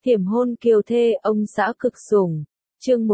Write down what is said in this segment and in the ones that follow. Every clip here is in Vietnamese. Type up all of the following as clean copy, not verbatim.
Thiểm hôn kiều thê ông xã cực sủng. Chương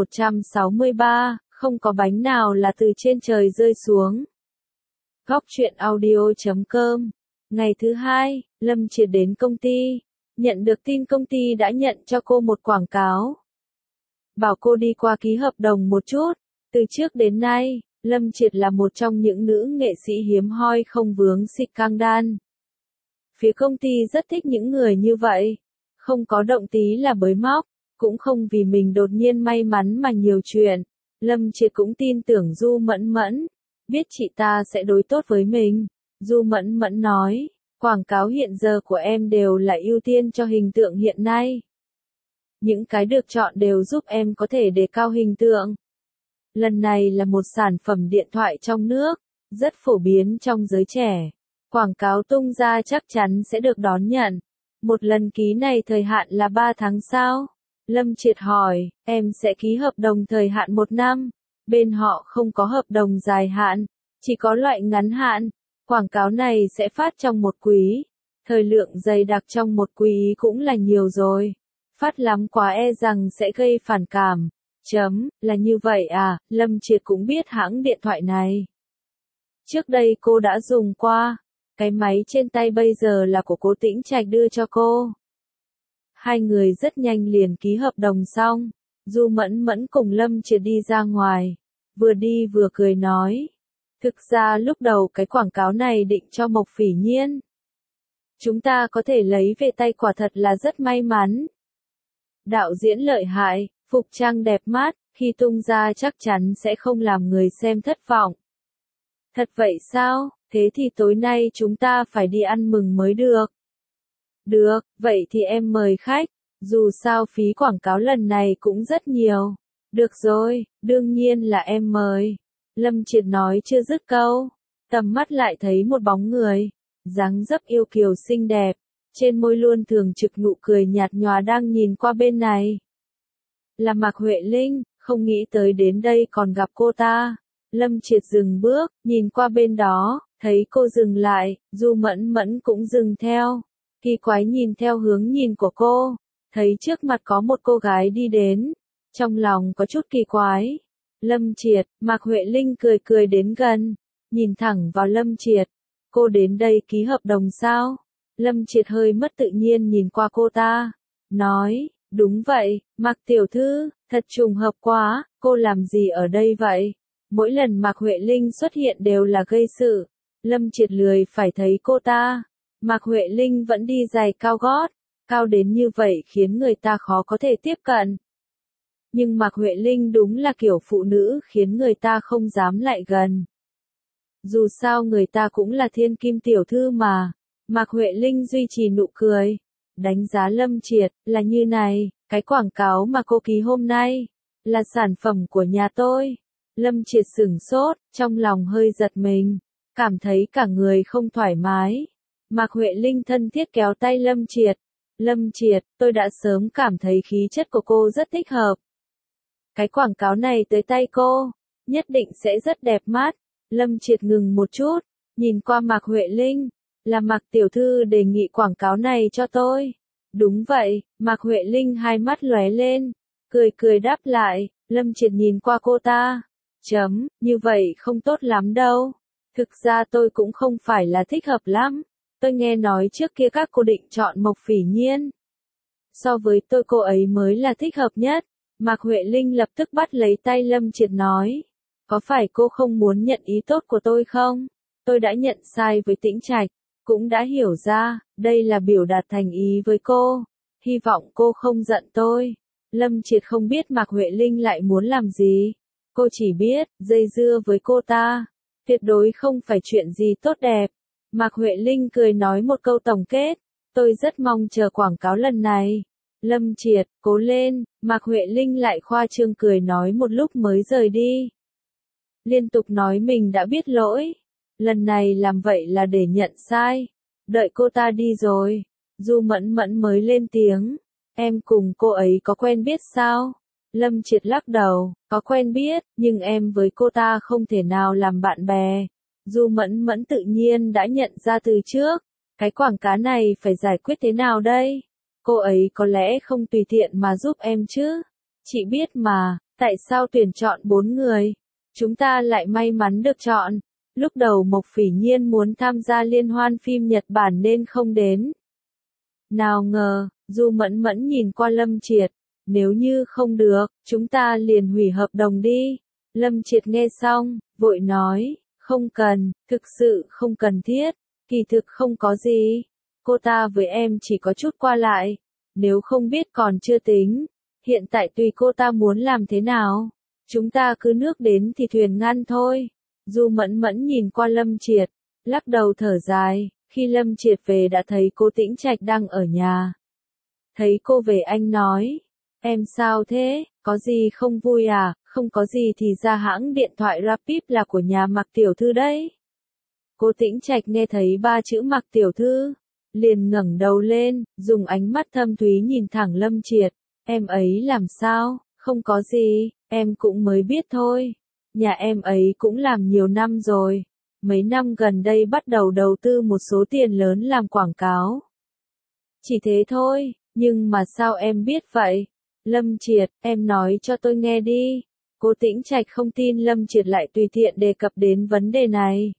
163, không có bánh nào là từ trên trời rơi xuống. Góc truyện audio.com. Ngày thứ hai, Lâm Triệt đến công ty. Nhận được tin công ty đã nhận cho cô một quảng cáo. Bảo cô đi qua ký hợp đồng một chút. Từ trước đến nay, Lâm Triệt là một trong những nữ nghệ sĩ hiếm hoi không vướng scandal. Phía công ty rất thích những người như vậy. Không có động tí là bới móc, cũng không vì mình đột nhiên may mắn mà nhiều chuyện. Lâm Triệt cũng tin tưởng Du Mẫn Mẫn, biết chị ta sẽ đối tốt với mình. Du Mẫn Mẫn nói, quảng cáo hiện giờ của em đều là ưu tiên cho hình tượng hiện nay. Những cái được chọn đều giúp em có thể đề cao hình tượng. Lần này là một sản phẩm điện thoại trong nước, rất phổ biến trong giới trẻ. Quảng cáo tung ra chắc chắn sẽ được đón nhận. Một lần ký này thời hạn là 3 tháng sao? Lâm Triệt hỏi, em sẽ ký hợp đồng thời hạn 1 năm. Bên họ không có hợp đồng dài hạn, chỉ có loại ngắn hạn. Quảng cáo này sẽ phát trong một quý. Thời lượng dày đặc trong một quý cũng là nhiều rồi. Phát lắm quá e rằng sẽ gây phản cảm. Là như vậy à, Lâm Triệt cũng biết hãng điện thoại này. Trước đây cô đã dùng qua. Cái máy trên tay bây giờ là của cô Tĩnh Trạch đưa cho cô. Hai người rất nhanh liền ký hợp đồng xong. Du Mẫn Mẫn cùng Lâm Triệt đi ra ngoài. Vừa đi vừa cười nói. Thực ra lúc đầu cái quảng cáo này định cho Mộc Phỉ Nhiên. Chúng ta có thể lấy về tay quả thật là rất may mắn. Đạo diễn lợi hại, phục trang đẹp mắt, khi tung ra chắc chắn sẽ không làm người xem thất vọng. Thật vậy sao? Thế thì tối nay chúng ta phải đi ăn mừng mới được. Được, vậy thì em mời khách. Dù sao phí quảng cáo lần này cũng rất nhiều. Được rồi, đương nhiên là em mời. Lâm Triệt nói chưa dứt câu. Tầm mắt lại thấy một bóng người. Dáng dấp yêu kiều xinh đẹp. Trên môi luôn thường trực nụ cười nhạt nhòa đang nhìn qua bên này. Là Mạc Huệ Linh, không nghĩ tới đến đây còn gặp cô ta. Lâm Triệt dừng bước, nhìn qua bên đó, thấy cô dừng lại, Du Mẫn Mẫn cũng dừng theo. Kỳ quái nhìn theo hướng nhìn của cô, thấy trước mặt có một cô gái đi đến. Trong lòng có chút kỳ quái. Lâm Triệt, Mạc Huệ Linh cười cười đến gần, nhìn thẳng vào Lâm Triệt. Cô đến đây ký hợp đồng sao? Lâm Triệt hơi mất tự nhiên nhìn qua cô ta, nói, đúng vậy, Mạc tiểu thư, thật trùng hợp quá, cô làm gì ở đây vậy? Mỗi lần Mạc Huệ Linh xuất hiện đều là gây sự. Lâm Triệt lười phải thấy cô ta. Mạc Huệ Linh vẫn đi giày cao gót, cao đến như vậy khiến người ta khó có thể tiếp cận. Nhưng Mạc Huệ Linh đúng là kiểu phụ nữ khiến người ta không dám lại gần. Dù sao người ta cũng là thiên kim tiểu thư mà. Mạc Huệ Linh duy trì nụ cười. Đánh giá Lâm Triệt là như này, cái quảng cáo mà cô ký hôm nay là sản phẩm của nhà tôi. Lâm Triệt sửng sốt, trong lòng hơi giật mình, cảm thấy cả người không thoải mái. Mạc Huệ Linh thân thiết kéo tay Lâm Triệt. Lâm Triệt, tôi đã sớm cảm thấy khí chất của cô rất thích hợp. Cái quảng cáo này tới tay cô, nhất định sẽ rất đẹp mắt. Lâm Triệt ngừng một chút, nhìn qua Mạc Huệ Linh, là Mạc tiểu thư đề nghị quảng cáo này cho tôi. Đúng vậy, Mạc Huệ Linh hai mắt lóe lên, cười cười đáp lại. Lâm Triệt nhìn qua cô ta. Như vậy không tốt lắm đâu. Thực ra tôi cũng không phải là thích hợp lắm. Tôi nghe nói trước kia các cô định chọn Mộc Phỉ Nhiên. So với tôi cô ấy mới là thích hợp nhất. Mạc Huệ Linh lập tức bắt lấy tay Lâm Triệt nói. Có phải cô không muốn nhận ý tốt của tôi không? Tôi đã nhận sai với Tĩnh Trạch, cũng đã hiểu ra, đây là biểu đạt thành ý với cô. Hy vọng cô không giận tôi. Lâm Triệt không biết Mạc Huệ Linh lại muốn làm gì. Cô chỉ biết, dây dưa với cô ta, tuyệt đối không phải chuyện gì tốt đẹp. Mạc Huệ Linh cười nói một câu tổng kết, tôi rất mong chờ quảng cáo lần này. Lâm Triệt, cố lên, Mạc Huệ Linh lại khoa trương cười nói một lúc mới rời đi. Liên tục nói mình đã biết lỗi, lần này làm vậy là để nhận sai. Đợi cô ta đi rồi, Du Mẫn Mẫn mới lên tiếng, em cùng cô ấy có quen biết sao? Lâm Triệt lắc đầu, có quen biết, nhưng em với cô ta không thể nào làm bạn bè. Du Mẫn Mẫn tự nhiên đã nhận ra từ trước, cái quảng cáo này phải giải quyết thế nào đây? cô ấy có lẽ không tùy tiện mà giúp em chứ. Chị biết mà, tại sao tuyển chọn 4 người? Chúng ta lại may mắn được chọn. Lúc đầu Mộc Phỉ Nhiên muốn tham gia liên hoan phim Nhật Bản nên không đến. Nào ngờ, Du Mẫn Mẫn nhìn qua Lâm Triệt. Nếu như không được, chúng ta liền hủy hợp đồng đi. Lâm Triệt nghe xong, vội nói, không cần, thực sự không cần thiết. Kỳ thực không có gì. Cô ta với em chỉ có chút qua lại. Nếu không biết còn chưa tính. Hiện tại tùy cô ta muốn làm thế nào. Chúng ta cứ nước đến thì thuyền ngăn thôi. Du Mẫn Mẫn nhìn qua Lâm Triệt, lắc đầu thở dài. Khi Lâm Triệt về đã thấy cô Tĩnh Trạch đang ở nhà. Thấy cô về anh nói, em sao thế, có gì không vui à? Không có gì thì ra hãng điện thoại Rapid là của nhà Mạc tiểu thư đấy. Cô Tĩnh Trạch nghe thấy 3 chữ Mạc tiểu thư, liền ngẩng đầu lên, dùng ánh mắt thâm thúy nhìn thẳng Lâm Triệt. Em ấy làm sao? Không có gì, em cũng mới biết thôi. Nhà em ấy cũng làm nhiều năm rồi. Mấy năm gần đây bắt đầu đầu tư một số tiền lớn làm quảng cáo. Chỉ thế thôi, nhưng mà sao em biết vậy? Lâm Triệt, em nói cho tôi nghe đi. Cô Tĩnh Trạch không tin Lâm Triệt lại tùy tiện đề cập đến vấn đề này.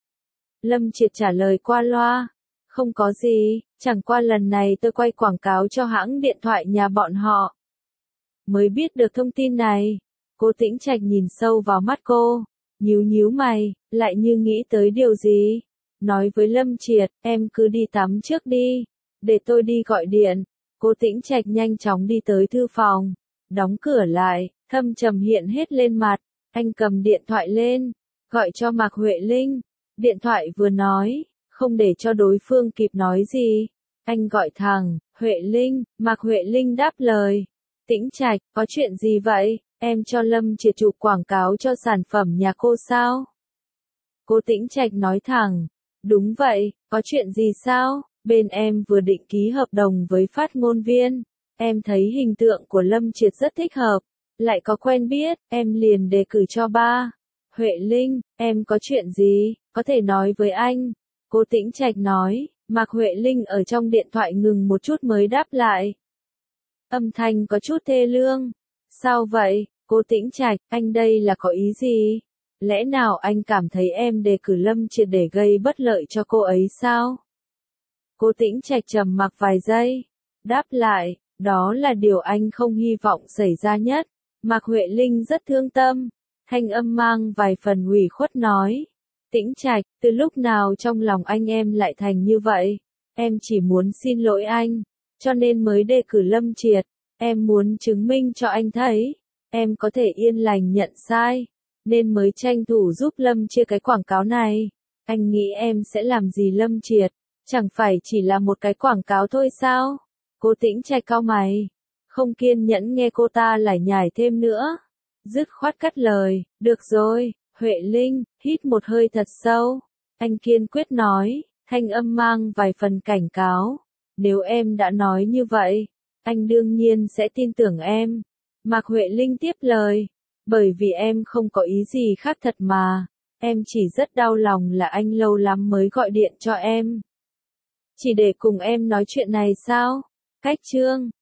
Lâm Triệt trả lời qua loa. Không có gì, chẳng qua lần này tôi quay quảng cáo cho hãng điện thoại nhà bọn họ. Mới biết được thông tin này. Cô Tĩnh Trạch nhìn sâu vào mắt cô, nhíu nhíu mày, lại như nghĩ tới điều gì. Nói với Lâm Triệt, em cứ đi tắm trước đi, để tôi đi gọi điện. Cô Tĩnh Trạch nhanh chóng đi tới thư phòng, đóng cửa lại, thâm trầm hiện hết lên mặt. Anh cầm điện thoại lên, gọi cho Mạc Huệ Linh. Điện thoại vừa nói, không để cho đối phương kịp nói gì. Anh gọi thẳng, Huệ Linh, Mạc Huệ Linh đáp lời. Tĩnh Trạch, có chuyện gì vậy? Em cho Lâm Triệt chụp quảng cáo cho sản phẩm nhà cô sao? Cô Tĩnh Trạch nói thẳng, đúng vậy, có chuyện gì sao? Bên em vừa định ký hợp đồng với phát ngôn viên. Em thấy hình tượng của Lâm Triệt rất thích hợp, lại có quen biết, em liền đề cử cho ba. Huệ Linh, em có chuyện gì, có thể nói với anh. Cô Tĩnh Trạch nói, Mạc Huệ Linh ở trong điện thoại ngừng một chút mới đáp lại. Âm thanh có chút thê lương. Sao vậy, cô Tĩnh Trạch, anh đây là có ý gì? Lẽ nào anh cảm thấy em đề cử Lâm Triệt để gây bất lợi cho cô ấy sao? Cô Tĩnh Trạch trầm mặc vài giây, đáp lại, đó là điều anh không hy vọng xảy ra nhất. Mạc Huệ Linh rất thương tâm, thanh âm mang vài phần ủy khuất nói. Tĩnh Trạch, từ lúc nào trong lòng anh em lại thành như vậy? Em chỉ muốn xin lỗi anh, cho nên mới đề cử Lâm Triệt. Em muốn chứng minh cho anh thấy, em có thể yên lành nhận sai, nên mới tranh thủ giúp Lâm Triệt cái quảng cáo này. Anh nghĩ em sẽ làm gì Lâm Triệt? Chẳng phải chỉ là một cái quảng cáo thôi sao? Cô Tĩnh Trạch cau mày, không kiên nhẫn nghe cô ta lải nhải thêm nữa. Dứt khoát cắt lời, được rồi, Huệ Linh, hít một hơi thật sâu. Anh kiên quyết nói, thanh âm mang vài phần cảnh cáo. Nếu em đã nói như vậy, anh đương nhiên sẽ tin tưởng em. Mạc Huệ Linh tiếp lời, bởi vì em không có ý gì khác thật mà. Em chỉ rất đau lòng là anh lâu lắm mới gọi điện cho em. Chỉ để cùng em nói chuyện này sao? Cách chương